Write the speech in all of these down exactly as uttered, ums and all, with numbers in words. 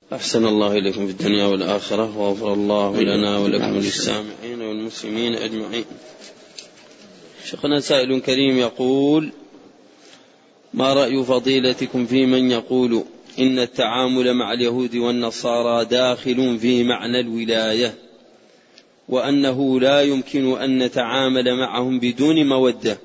أحسن الله إليكم في الدنيا والآخرة، وغفر الله لنا ولكم وللسامعين والمسلمين أجمعين. شيخنا سائل كريم يقول: ما رأي فضيلتكم في من يقول إن التعامل مع اليهود والنصارى داخل في معنى الولاية، وأنه لا يمكن أن نتعامل معهم بدون مودة،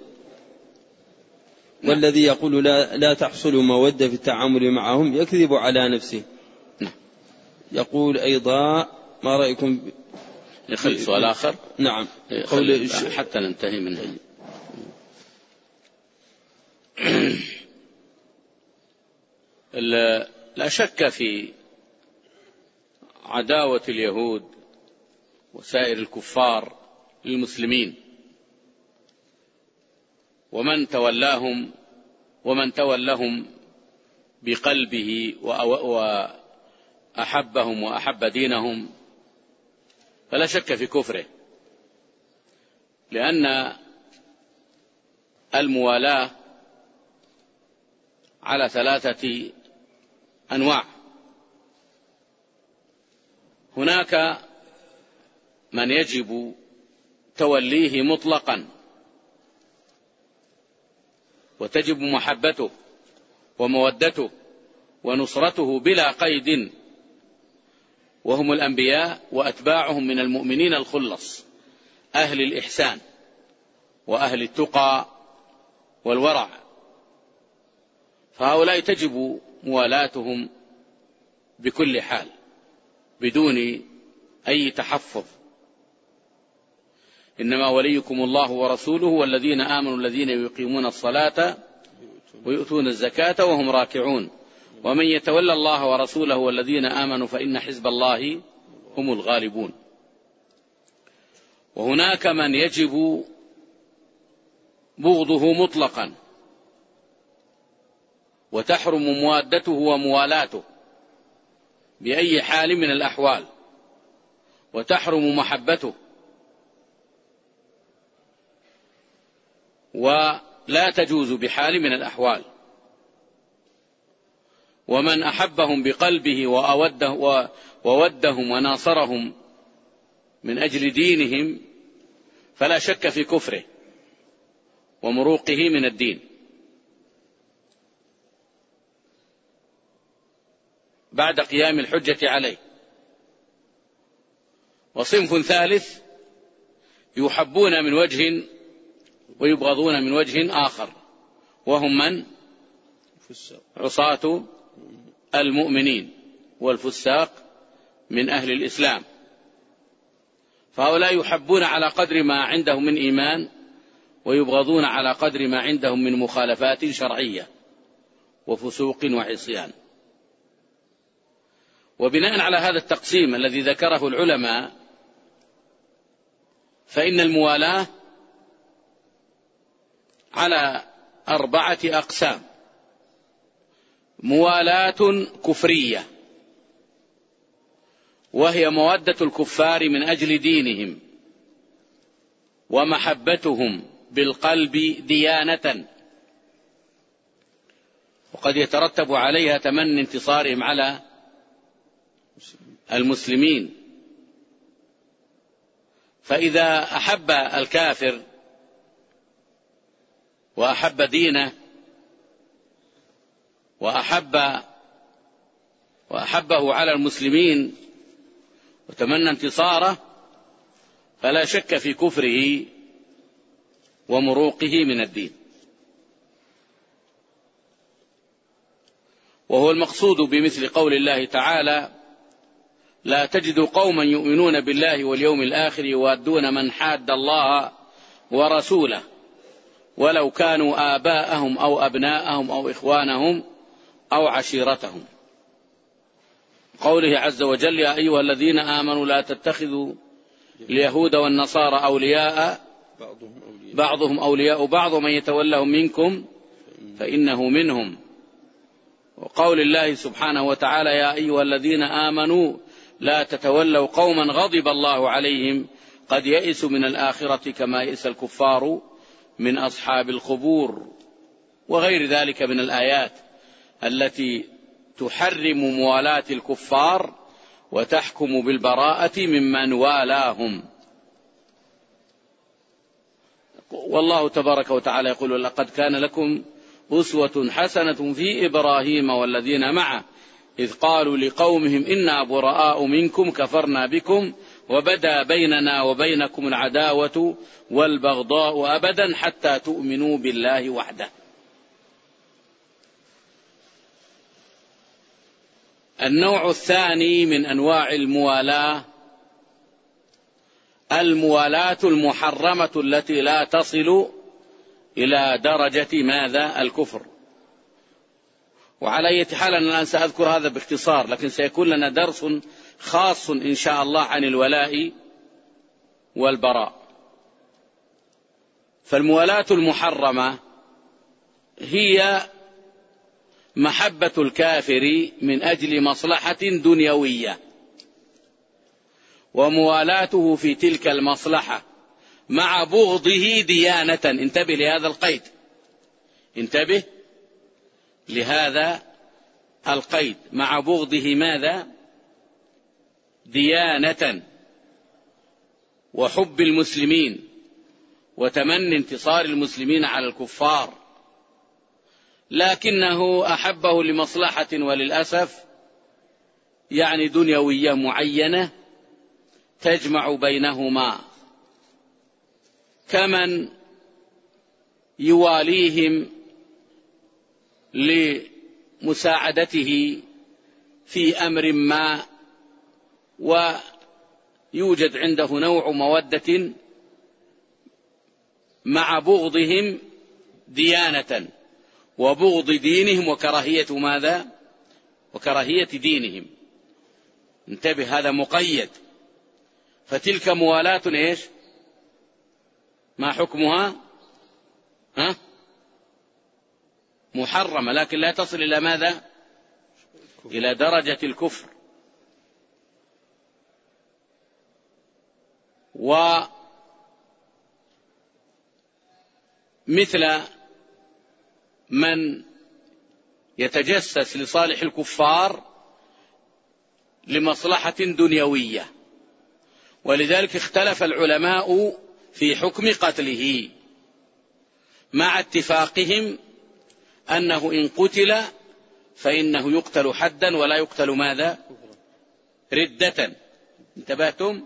والذي يقول لا, لا تحصل مودة في التعامل معهم يكذب على نفسه؟ يقول أيضا: ما رأيكم؟ يخلي سؤال آخر. نعم، قول حتى ننتهي منه. لا شك في عداوة اليهود وسائر الكفار للمسلمين، ومن تولاهم ومن تولهم بقلبه وأحبهم وأحب دينهم فلا شك في كفره، لأن الموالاة على ثلاثة أنواع. هناك من يجب توليه مطلقا وتجب محبته ومودته ونصرته بلا قيد، وهم الأنبياء وأتباعهم من المؤمنين الخلص أهل الإحسان وأهل التقى والورع، فهؤلاء تجب موالاتهم بكل حال بدون أي تحفظ. إنما وليكم الله ورسوله والذين آمنوا الذين يقيمون الصلاة ويؤتون الزكاة وهم راكعون ومن يتولى الله ورسوله والذين آمنوا فإن حزب الله هم الغالبون. وهناك من يجب بغضه مطلقا وتحرم موادته وموالاته بأي حال من الأحوال، وتحرم محبته، ولا تجوز بحال من الأحوال. ومن أحبهم بقلبه وأوده وودهم وناصرهم من أجل دينهم فلا شك في كفره ومروقه من الدين. بعد قيام الحجة عليه. وصنف ثالث يحبون من وجه ويبغضون من وجه آخر، وهم من؟ عصاة المؤمنين والفساق من أهل الإسلام، فهؤلاء يحبون على قدر ما عندهم من إيمان ويبغضون على قدر ما عندهم من مخالفات شرعية وفسوق وعصيان. وبناء على هذا التقسيم الذي ذكره العلماء فإن الموالاة على أربعة أقسام: موالاة كفرية، وهي مودة الكفار من أجل دينهم ومحبتهم بالقلب ديانة، وقد يترتب عليها تمني انتصارهم على المسلمين. فإذا أحب الكافر وأحب دينه وأحب وأحبه على المسلمين وتمنى انتصاره فلا شك في كفره ومروقه من الدين. وهو المقصود بمثل قول الله تعالى: لا تجد قوما يؤمنون بالله واليوم الآخر يوادون من حاد الله ورسوله ولو كانوا آباءهم أو أبناءهم أو إخوانهم أو عشيرتهم. قوله عز وجل: يا أيها الذين آمنوا لا تتخذوا اليهود والنصارى أولياء بعضهم أولياء بعض ومن يتولهم منكم فإنه منهم. وقول الله سبحانه وتعالى: يا أيها الذين آمنوا لا تتولوا قوما غضب الله عليهم قد يئسوا من الآخرة كما يئس الكفار من أصحاب القبور، وغير ذلك من الآيات التي تحرم موالاة الكفار وتحكم بالبراءة ممن والاهم. والله تبارك وتعالى يقول: لقد كان لكم أسوة حسنة في إبراهيم والذين معه إذ قالوا لقومهم إنا براء منكم كفرنا بكم وبدا بيننا وبينكم العداوة والبغضاء أبدا حتى تؤمنوا بالله وحده. النوع الثاني من أنواع الموالاة الموالاة المحرمة التي لا تصل إلى درجة ماذا؟ الكفر. وعلى أي حال أنا الآن سأذكر هذا باختصار، لكن سيكون لنا درس خاص إن شاء الله عن الولاء والبراء. فالموالاة المحرمة هي محبة الكافر من أجل مصلحة دنيوية، وموالاته في تلك المصلحة مع بغضه ديانة. انتبه لهذا القيد، انتبه لهذا القيد، مع بغضه ماذا؟ ديانة، وحب المسلمين وتمني انتصار المسلمين على الكفار، لكنه أحبه لمصلحة وللأسف يعني دنيوية معينة تجمع بينهما، كمن يواليهم لمساعدته في أمر ما ويوجد عنده نوع مودة مع بغضهم ديانة وبغض دينهم وكراهية ماذا؟ وكراهية دينهم. انتبه، هذا مقيد. فتلك موالاة ايش؟ ما حكمها؟ ها؟ محرمة، لكن لا تصل إلى ماذا؟ إلى درجة الكفر. ومثل من يتجسس لصالح الكفار لمصلحة دنيوية، ولذلك اختلف العلماء في حكم قتله، مع اتفاقهم أنه إن قتل فإنه يقتل حدا ولا يقتل ماذا؟ ردة. انتبهتم؟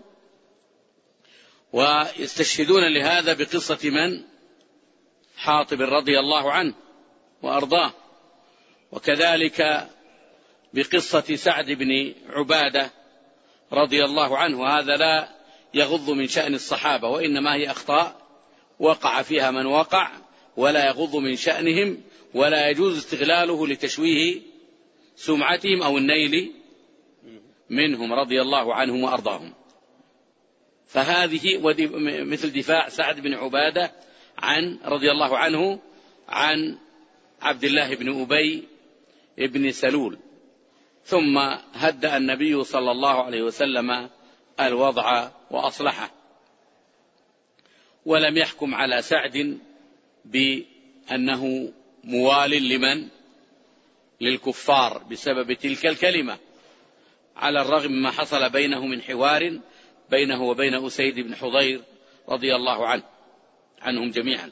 ويستشهدون لهذا بقصة من؟ حاطب رضي الله عنه وأرضاه، وكذلك بقصة سعد بن عبادة رضي الله عنه. هذا لا يغض من شأن الصحابة، وإنما هي أخطاء وقع فيها من وقع، ولا يغض من شأنهم، ولا يجوز استغلاله لتشويه سمعتهم أو النيل منهم رضي الله عنهم وأرضاهم. فهذه مثل دفاع سعد بن عبادة عن رضي الله عنه عن عبد الله بن أبي بن سلول. ثم هدأ النبي صلى الله عليه وسلم الوضع وأصلحه، ولم يحكم على سعد بأنه موال لمن؟ للكفار بسبب تلك الكلمة، على الرغم مما حصل بينه من حوار بينه وبين أسيد بن حضير رضي الله عنه عنهم جميعا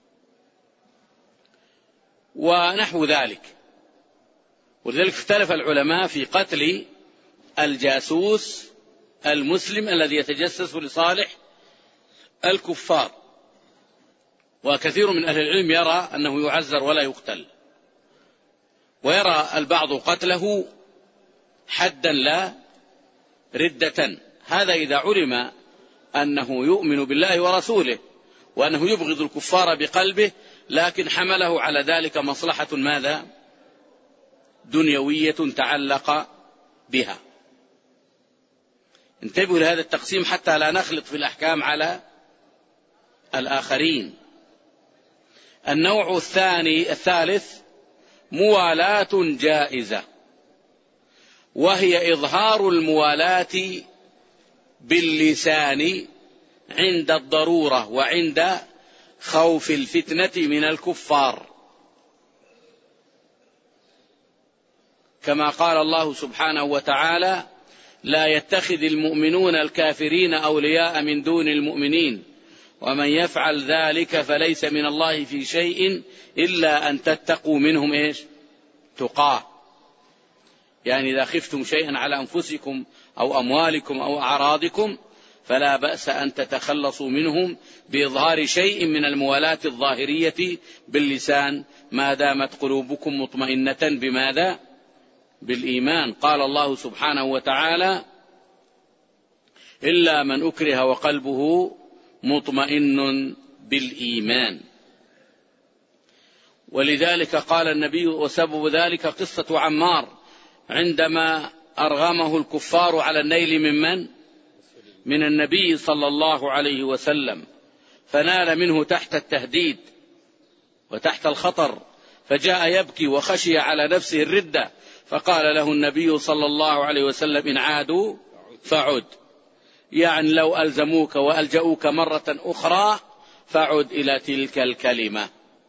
ونحو ذلك. ولذلك اختلف العلماء في قتل الجاسوس المسلم الذي يتجسس لصالح الكفار، وكثير من أهل العلم يرى أنه يعزر ولا يقتل، ويرى البعض قتله حدا لا ردة. هذا إذا علم أنه يؤمن بالله ورسوله وأنه يبغض الكفار بقلبه، لكن حمله على ذلك مصلحة ماذا؟ دنيوية تعلق بها. انتبهوا لهذا التقسيم حتى لا نخلط في الأحكام على الآخرين. النوع الثاني الثالث موالاة جائزة، وهي إظهار الموالاة باللسان عند الضرورة وعند خوف الفتنة من الكفار. كما قال الله سبحانه وتعالى: لا يتخذ المؤمنون الكافرين أولياء من دون المؤمنين ومن يفعل ذلك فليس من الله في شيء إلا أن تتقوا منهم إيش؟ تقاه. يعني إذا خفتم شيئا على أنفسكم أو أموالكم أو أعراضكم فلا بأس أن تتخلصوا منهم بإظهار شيء من الموالاة الظاهرية باللسان ما دامت قلوبكم مطمئنة بماذا؟ بالإيمان. قال الله سبحانه وتعالى: إلا من أكره وقلبه مطمئن بالإيمان. ولذلك قال النبي: وسبب ذلك قصة عمار عندما أرغمه الكفار على النيل من من؟ من النبي صلى الله عليه وسلم، فنال منه تحت التهديد وتحت الخطر، فجاء يبكي وخشي على نفسه الردة، فقال له النبي صلى الله عليه وسلم: إن عادوا فعد، يعني لو ألزموك وألجأوك مرة أخرى فعد إلى تلك الكلمة.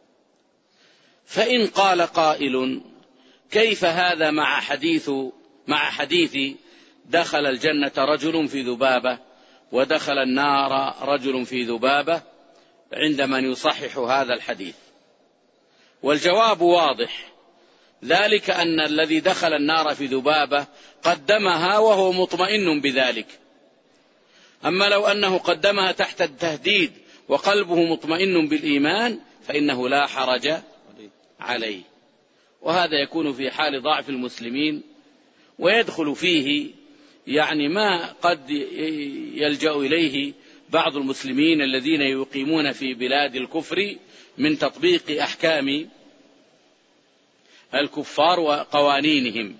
فإن قال قائل: كيف هذا مع حديث مع حديث دخل الجنة رجل في ذبابة ودخل النار رجل في ذبابة، عند من يصحح هذا الحديث؟ والجواب واضح، ذلك أن الذي دخل النار في ذبابة قدمها وهو مطمئن بذلك، أما لو أنه قدمها تحت التهديد وقلبه مطمئن بالإيمان فإنه لا حرج عليه. وهذا يكون في حال ضعف المسلمين، ويدخل فيه يعني ما قد يلجأ إليه بعض المسلمين الذين يقيمون في بلاد الكفر من تطبيق أحكام الكفار وقوانينهم،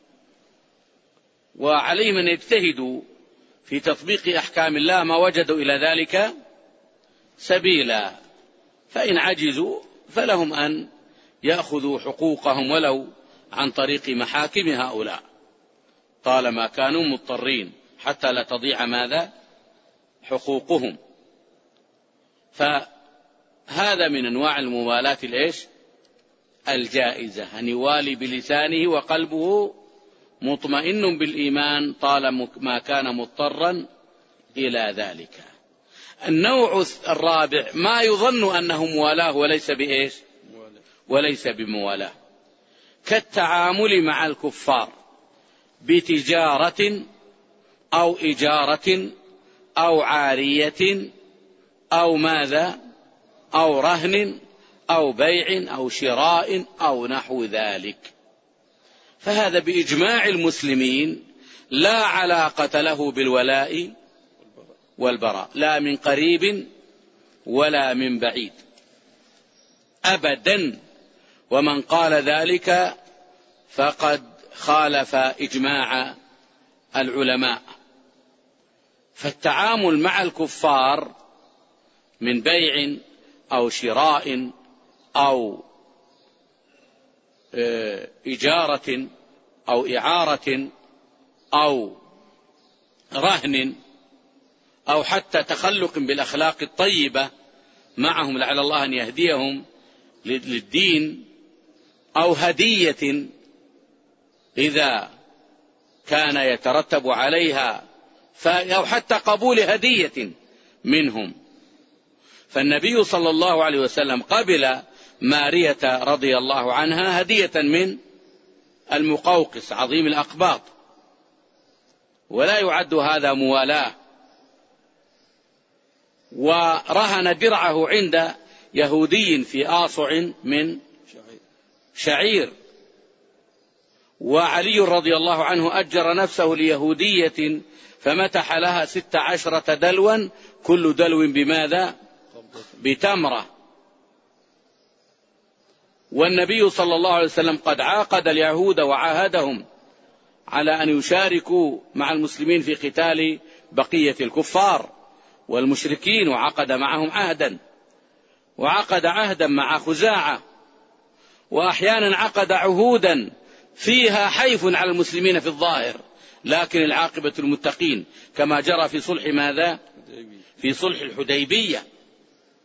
وعليهم أن يجتهدوا في تطبيق أحكام الله ما وجدوا إلى ذلك سبيلا، فإن عجزوا فلهم أن يأخذوا حقوقهم ولو عن طريق محاكم هؤلاء طالما كانوا مضطرين حتى لا تضيع ماذا؟ حقوقهم. فهذا من أنواع الموالاة الإيش؟ الجائزة، أن يوالي بلسانه وقلبه مطمئن بالإيمان طالما كان مضطرا إلى ذلك. النوع الرابع ما يظن أنه موالاه وليس بإيش؟ وليس بموالاه، كالتعامل مع الكفار بتجارة أو إجارة أو عارية أو ماذا؟ أو رهن أو بيع أو شراء أو نحو ذلك. فهذا بإجماع المسلمين لا علاقة له بالولاء والبراء، لا من قريب ولا من بعيد أبدا. ومن قال ذلك فقد خالف إجماع العلماء. فالتعامل مع الكفار من بيع أو شراء أو إجارة أو إعارة أو رهن أو حتى تخلق بالأخلاق الطيبة معهم لعل الله أن يهديهم للدين، أو هدية إذا كان يترتب عليها، أو حتى قبول هدية منهم. فالنبي صلى الله عليه وسلم قبل مارية رضي الله عنها هدية من المقوقس عظيم الأقباط، ولا يعد هذا موالاة. ورهن درعه عند يهودي في آصع من شعير، وعلي رضي الله عنه أجر نفسه ليهودية فمتح لها ست عشرة دلوا، كل دلو بماذا؟ بتمرة. والنبي صلى الله عليه وسلم قد عاقد اليهود وعاهدهم على أن يشاركوا مع المسلمين في قتال بقية الكفار والمشركين، وعقد معهم عهدا، وعقد عهدا مع خزاعة، وأحيانا عقد عهودا فيها حيف على المسلمين في الظاهر، لكن العاقبة المتقين، كما جرى في صلح ماذا؟ في صلح الحديبية.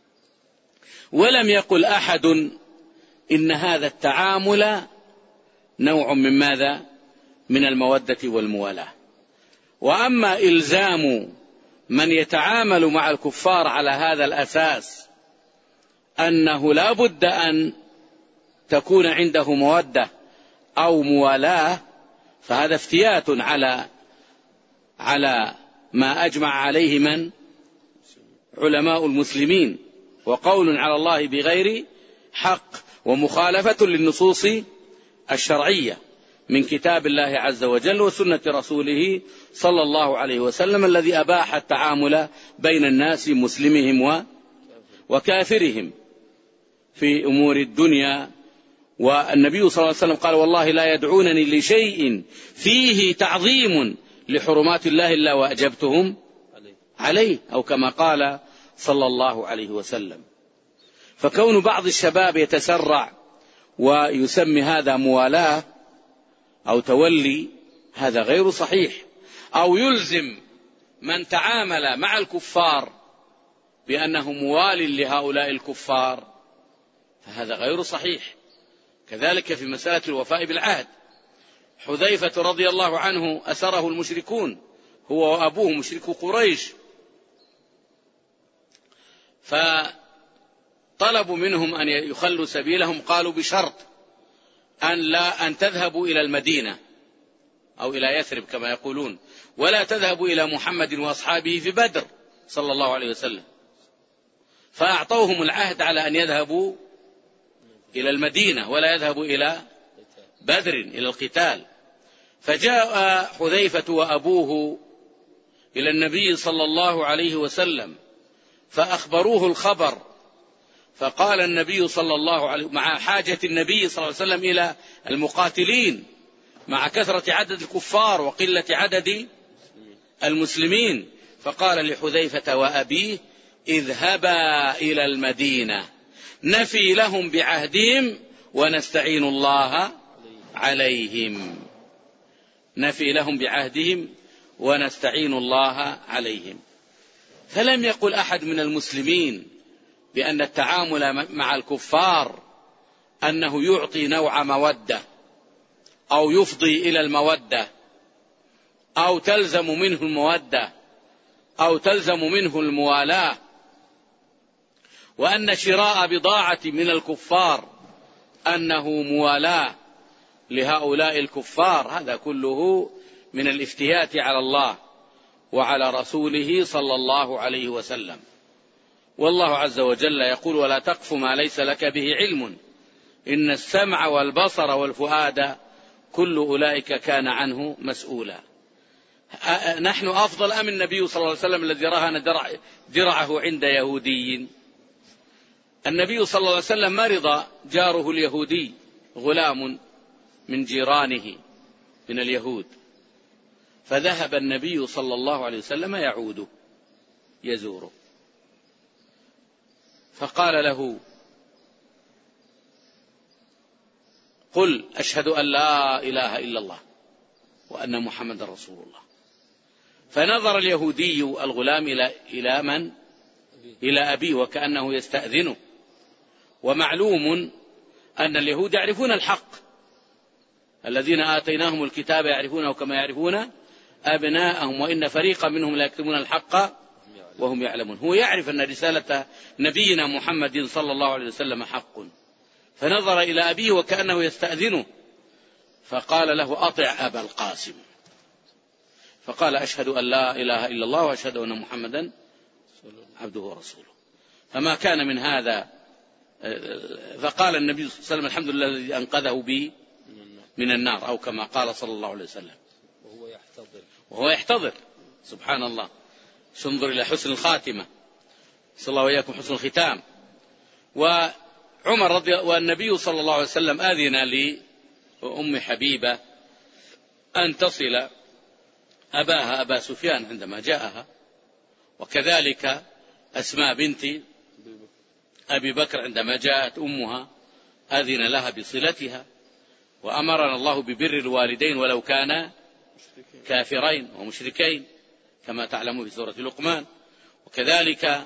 ولم يقل أحد إن هذا التعامل نوع من ماذا؟ من المودة والموالاة. وأما إلزام من يتعامل مع الكفار على هذا الأساس أنه لا بد أن تكون عنده مودة أو موالاة، فهذا افتيات على على ما أجمع عليه من؟ علماء المسلمين، وقول على الله بغير حق، ومخالفة للنصوص الشرعية من كتاب الله عز وجل وسنة رسوله صلى الله عليه وسلم الذي أباح التعامل بين الناس مسلمهم وكافرهم في أمور الدنيا. والنبي صلى الله عليه وسلم قال: والله لا يدعونني لشيء فيه تعظيم لحرمات الله إلا وأجبتهم عليه، أو كما قال صلى الله عليه وسلم. فكون بعض الشباب يتسرع ويسمي هذا موالاة أو تولي هذا غير صحيح، أو يلزم من تعامل مع الكفار بأنه موال لهؤلاء الكفار، فهذا غير صحيح. كذلك في مسألة الوفاء بالعهد، حذيفة رضي الله عنه أسره المشركون هو وأبوه مشركو قريش، فطلبوا منهم أن يخلوا سبيلهم، قالوا بشرط أن لا أن تذهبوا إلى المدينة أو إلى يثرب كما يقولون، ولا تذهبوا إلى محمد وأصحابه في بدر صلى الله عليه وسلم. فأعطوهم العهد على أن يذهبوا إلى المدينة ولا يذهبوا إلى بدر إلى القتال. فجاء حذيفة وأبوه إلى النبي صلى الله عليه وسلم فأخبروه الخبر، فقال النبي صلى الله عليه مع حاجة النبي صلى الله عليه وسلم إلى المقاتلين مع كثرة عدد الكفار وقلة عدد المسلمين، فقال لحذيفة وأبيه: اذهبا إلى المدينة نفي لهم بعهدهم ونستعين الله عليهم. نفي لهم بعهدهم ونستعين الله عليهم. فلم يقل أحد من المسلمين بأن التعامل مع الكفار أنه يعطي نوع مودة أو يفضي إلى المودة أو تلزم منه المودة أو تلزم منه الموالاة، وأن شراء بضاعة من الكفار أنه موالاة لهؤلاء الكفار. هذا كله من الافتيات على الله وعلى رسوله صلى الله عليه وسلم. والله عز وجل يقول: ولا تقف ما ليس لك به علم إن السمع والبصر والفؤاد كل أولئك كان عنه مسؤولا. نحن أفضل أم النبي صلى الله عليه وسلم الذي رهن درع درعه عند يهودي؟ النبي صلى الله عليه وسلم مرض جاره اليهودي، غلام من جيرانه من اليهود، فذهب النبي صلى الله عليه وسلم يعوده يزوره، فقال له: قل أشهد أن لا إله إلا الله وأن محمد رسول الله. فنظر اليهودي الغلام إلى إلى من؟ إلى أبيه وكأنه يستأذنه. ومعلوم أن اليهود يعرفون الحق، الذين آتيناهم الكتاب يعرفونه كما يعرفون أبناءهم وإن فريقا منهم لا يكتمون الحق وهم يعلمون. هو يعرف أن رسالة نبينا محمد صلى الله عليه وسلم حق، فنظر إلى أبيه وكأنه يستأذنه، فقال له: أطع أبا القاسم. فقال: أشهد أن لا إله إلا الله وأشهد أن محمدا عبده ورسوله. فما كان من هذا. فقال النبي صلى الله عليه وسلم: الحمد لله الذي أنقذه بي من النار، أو كما قال صلى الله عليه وسلم، وهو يحتضر وهو يحتضر. سبحان الله، انظر إلى حسن الخاتمة، صلى الله وإياكم حسن الختام. وعمر رضي والنبي صلى الله عليه وسلم آذن لأم حبيبة أن تصل أباها أبا سفيان عندما جاءها، وكذلك أسماء بنت أبي بكر عندما جاءت أمها أذن لها بصلتها. وأمرنا الله ببر الوالدين ولو كان كافرين ومشركين كما تعلمون في سورة لقمان. وكذلك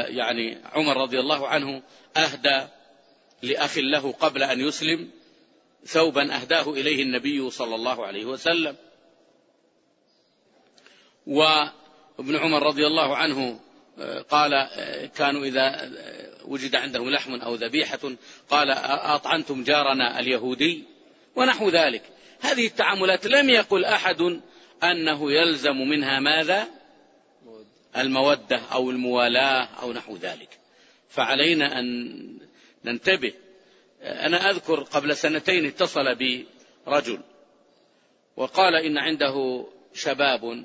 يعني عمر رضي الله عنه أهدى لأخ له قبل أن يسلم ثوبا أهداه إليه النبي صلى الله عليه وسلم. وابن عمر رضي الله عنه قال كانوا إذا وجد عندهم لحم أو ذبيحة قال أطعنتم جارنا اليهودي ونحو ذلك. هذه التعاملات لم يقل أحد أنه يلزم منها ماذا؟ المودة أو الموالاة أو نحو ذلك. فعلينا أن ننتبه. أنا أذكر قبل سنتين اتصل بي رجل وقال إن عنده شباب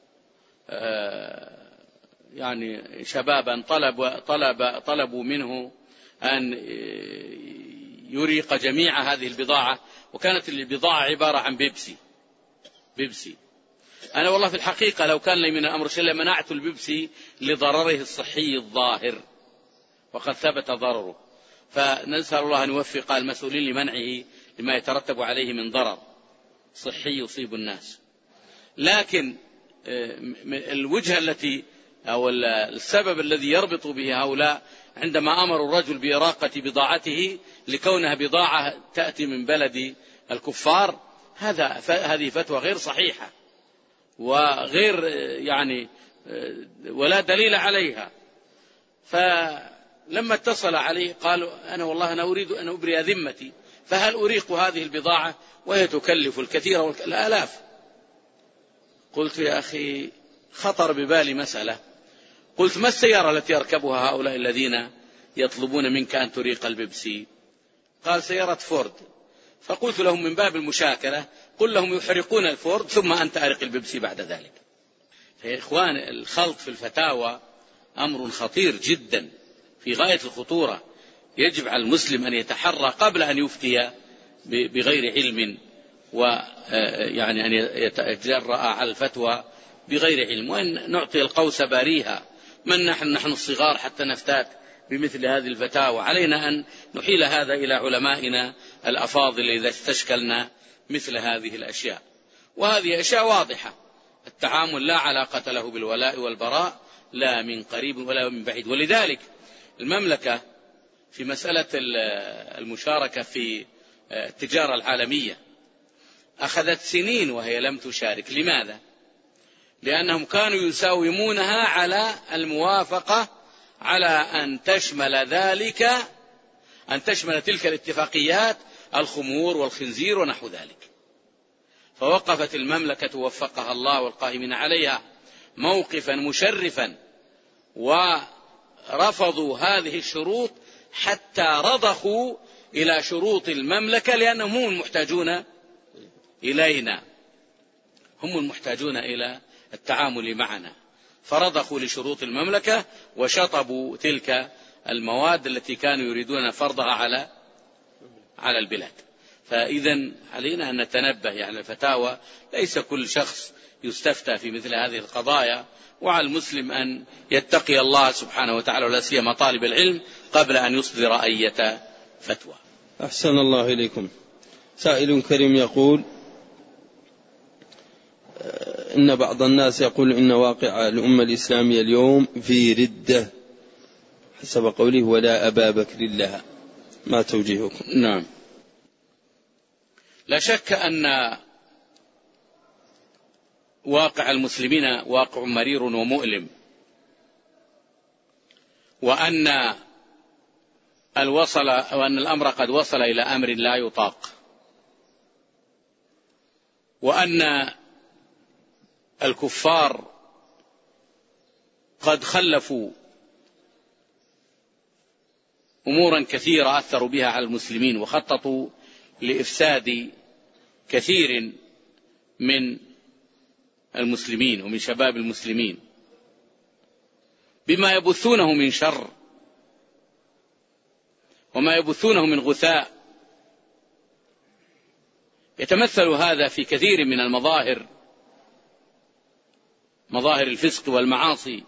يعني شبابا طلب طلب طلبوا منه أن يريق جميع هذه البضاعة، وكانت البضاعة عبارة عن بيبسي بيبسي. أنا والله في الحقيقة لو كان لي من الأمر شيء لمنعت البيبسي لضرره الصحي الظاهر وقد ثبت ضرره، فنسأل الله أن يوفق المسؤولين لمنعه لما يترتب عليه من ضرر صحي يصيب الناس. لكن الوجهة التي أو السبب الذي يربط به هؤلاء عندما أمروا الرجل بإراقة بضاعته لكونها بضاعة تأتي من بلد الكفار، هذا هذه فتوى غير صحيحة وغير يعني ولا دليل عليها. فلما اتصل عليه قالوا أنا والله أنا أريد أن أبرئ ذمتي، فهل أريق هذه البضاعة وهي تكلف الكثير والآلاف؟ قلت يا أخي خطر ببالي مسألة، قلت ما السيارة التي يركبها هؤلاء الذين يطلبون منك أن تريق البيبسي؟ قال سيارة فورد. فقلت لهم من باب المشاكلة قل لهم يحرقون الفورد ثم أنت أرق البيبسي بعد ذلك. يا إخوان الخلط في الفتاوى أمر خطير جدا في غاية الخطورة، يجب على المسلم أن يتحرى قبل أن يفتي بغير علم، ويعني أن يتجرأ على الفتوى بغير علم، وأن نعطي القوس باريها. من نحن نحن الصغار حتى نفتات بمثل هذه الفتاوى؟ علينا أن نحيل هذا إلى علمائنا الأفاضل إذا استشكلنا مثل هذه الأشياء. وهذه أشياء واضحة، التعامل لا علاقة له بالولاء والبراء لا من قريب ولا من بعيد. ولذلك المملكة في مسألة المشاركة في التجارة العالمية أخذت سنين وهي لم تشارك. لماذا؟ لأنهم كانوا يساومونها على الموافقة على أن تشمل ذلك أن تشمل تلك الاتفاقيات الخمور والخنزير ونحو ذلك. فوقفت المملكة وفقها الله والقائمين عليها موقفا مشرفا ورفضوا هذه الشروط حتى رضخوا إلى شروط المملكة، لأنهم هم المحتاجون إلينا، هم المحتاجون إلى التعامل معنا، فرضخوا لشروط المملكة وشطبوا تلك المواد التي كانوا يريدون فرضها على على البلاد. فإذا علينا أن نتنبه، يعني الفتاوى ليس كل شخص يستفتى في مثل هذه القضايا، وعلى المسلم أن يتقي الله سبحانه وتعالى ولا سيما طالب العلم قبل أن يصدر أية فتوى. أحسن الله إليكم. سائل كريم يقول إن بعض الناس يقول إن واقع الأمة الإسلامية اليوم في ردة حسب قوله ولا أبا بكر لها، ما توجيهكم؟ نعم، لا شك أن واقع المسلمين واقع مرير ومؤلم، وأن الوصل وأن الأمر قد وصل إلى أمر لا يطاق، وأن الكفار قد خلفوا أمورا كثيرة أثروا بها على المسلمين، وخططوا لإفساد كثير من المسلمين ومن شباب المسلمين بما يبثونه من شر وما يبثونه من غثاء. يتمثل هذا في كثير من المظاهر، مظاهر الفسق والمعاصي،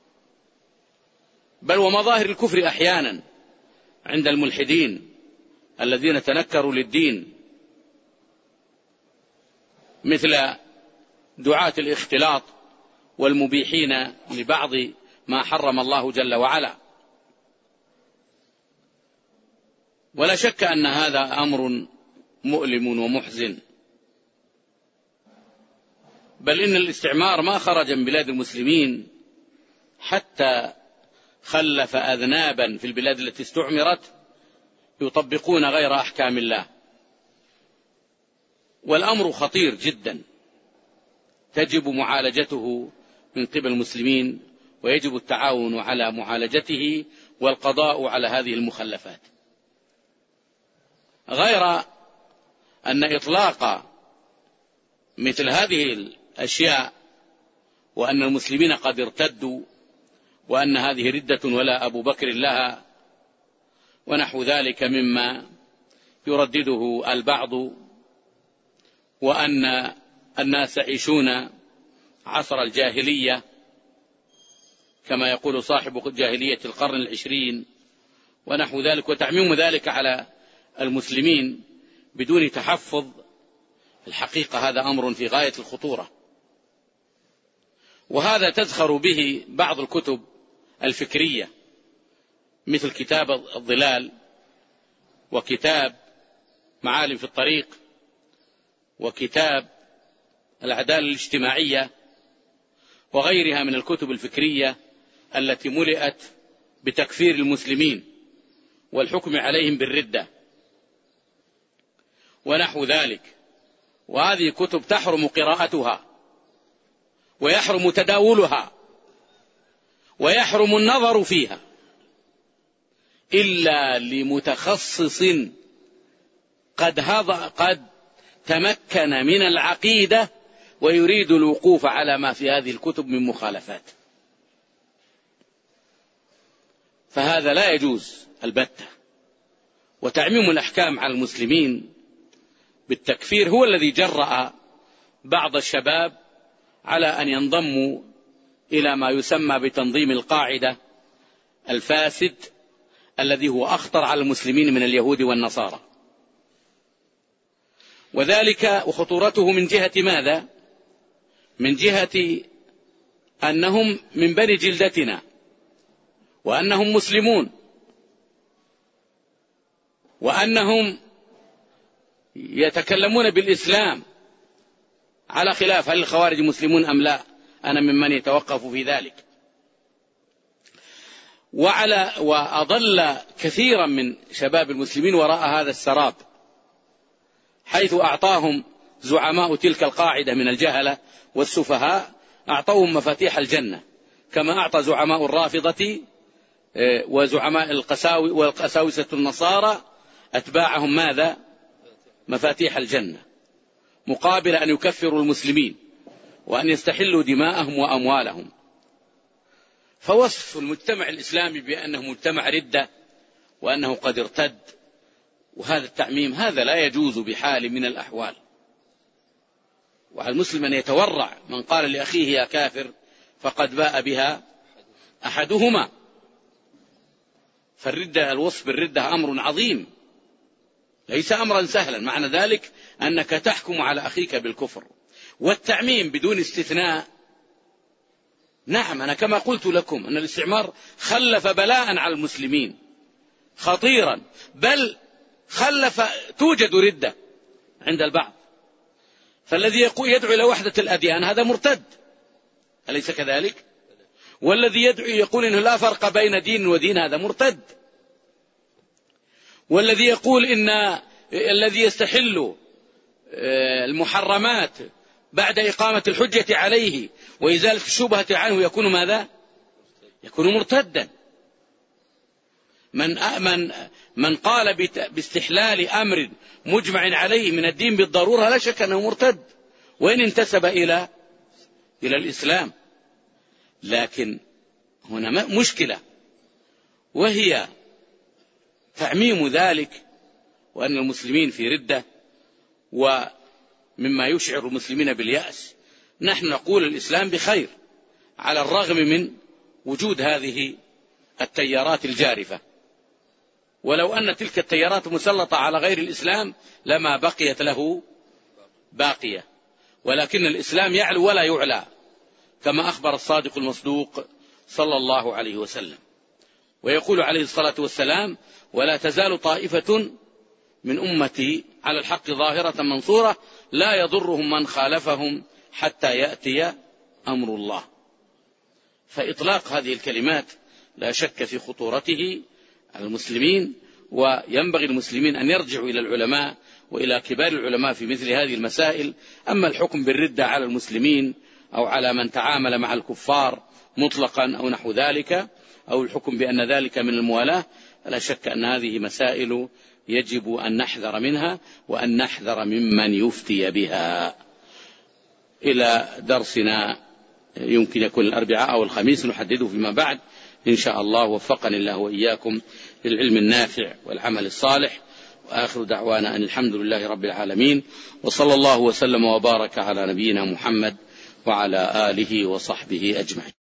بل ومظاهر الكفر أحيانا عند الملحدين الذين تنكروا للدين، مثل دعاة الاختلاط والمبيحين لبعض ما حرم الله جل وعلا. ولا شك أن هذا أمر مؤلم ومحزن، بل إن الاستعمار ما خرج من بلاد المسلمين حتى خلف أذنابا في البلاد التي استعمرت يطبقون غير أحكام الله. والأمر خطير جدا، تجب معالجته من قبل المسلمين، ويجب التعاون على معالجته والقضاء على هذه المخلفات. غير أن إطلاق مثل هذه الأشياء وأن المسلمين قد ارتدوا وأن هذه ردة ولا أبو بكر لها ونحو ذلك مما يردده البعض، وأن الناس يعيشون عصر الجاهلية كما يقول صاحب جاهلية القرن العشرين ونحو ذلك، وتعميم ذلك على المسلمين بدون تحفظ، الحقيقة هذا أمر في غاية الخطورة. وهذا تزخر به بعض الكتب الفكرية مثل كتاب الظلال وكتاب معالم في الطريق وكتاب العدالة الاجتماعية وغيرها من الكتب الفكرية التي ملئت بتكفير المسلمين والحكم عليهم بالردة ونحو ذلك. وهذه كتب تحرم قراءتها ويحرم تداولها ويحرم النظر فيها إلا لمتخصص قد قد تمكن من العقيدة ويريد الوقوف على ما في هذه الكتب من مخالفات، فهذا لا يجوز البتة. وتعميم الأحكام على المسلمين بالتكفير هو الذي جرأ بعض الشباب على أن ينضموا إلى ما يسمى بتنظيم القاعدة الفاسد الذي هو أخطر على المسلمين من اليهود والنصارى، وذلك وخطورته من جهة ماذا؟ من جهة أنهم من بني جلدتنا وأنهم مسلمون وأنهم يتكلمون بالإسلام، على خلاف هل الخوارج مسلمون أم لا، أنا ممن يتوقف في ذلك. وعلى وأضل كثيرا من شباب المسلمين وراء هذا السراب، حيث أعطاهم زعماء تلك القاعدة من الجهلة والسفهاء أعطوهم مفاتيح الجنة، كما أعطى زعماء الرافضة وزعماء القساوي والقساوسة النصارى أتباعهم ماذا؟ مفاتيح الجنة، مقابل أن يكفروا المسلمين وأن يستحلوا دماءهم وأموالهم. فوصف المجتمع الإسلامي بأنه مجتمع ردة وأنه قد ارتد، وهذا التعميم هذا لا يجوز بحال من الأحوال. وعلى المسلم أن يتورع، من قال لأخيه يا كافر فقد باء بها أحدهما. فالردة، الوصف بالردة أمر عظيم ليس أمرا سهلا، معنى ذلك أنك تحكم على أخيك بالكفر. والتعميم بدون استثناء، نعم أنا كما قلت لكم أن الاستعمار خلف بلاء على المسلمين خطيرا، بل خلف توجد ردة عند البعض، فالذي يدعو إلى وحدة الأديان هذا مرتد، أليس كذلك؟ والذي يدعو يقول إنه لا فرق بين دين ودين هذا مرتد، والذي يقول إن الذي يستحل المحرمات بعد إقامة الحجة عليه وإزالة الشبهة عنه يكون ماذا؟ يكون مرتدا. من من من قال باستحلال أمر مجمع عليه من الدين بالضرورة لا شك أنه مرتد وإن انتسب إلى إلى الإسلام. لكن هنا مشكلة، وهي تعميم ذلك وأن المسلمين في ردة ومما يشعر المسلمين باليأس. نحن نقول الإسلام بخير على الرغم من وجود هذه التيارات الجارفة، ولو أن تلك التيارات مسلطة على غير الإسلام لما بقيت له باقية، ولكن الإسلام يعلو ولا يعلى كما أخبر الصادق المصدوق صلى الله عليه وسلم. ويقول عليه الصلاة والسلام: ولا تزال طائفة من أمتي على الحق ظاهرة منصورة لا يضرهم من خالفهم حتى يأتي أمر الله. فإطلاق هذه الكلمات لا شك في خطورته على المسلمين، وينبغي المسلمين أن يرجعوا إلى العلماء وإلى كبار العلماء في مثل هذه المسائل. أما الحكم بالردة على المسلمين أو على من تعامل مع الكفار مطلقا أو نحو ذلك، أو الحكم بأن ذلك من الموالاة، لا شك أن هذه مسائل يجب أن نحذر منها وأن نحذر ممن يفتي بها. إلى درسنا يمكن يكون الأربعاء أو الخميس نحدده فيما بعد إن شاء الله. وفقني الله وإياكم للعلم النافع والعمل الصالح، وآخر دعوانا أن الحمد لله رب العالمين، وصلى الله وسلم وبارك على نبينا محمد وعلى آله وصحبه أجمعين.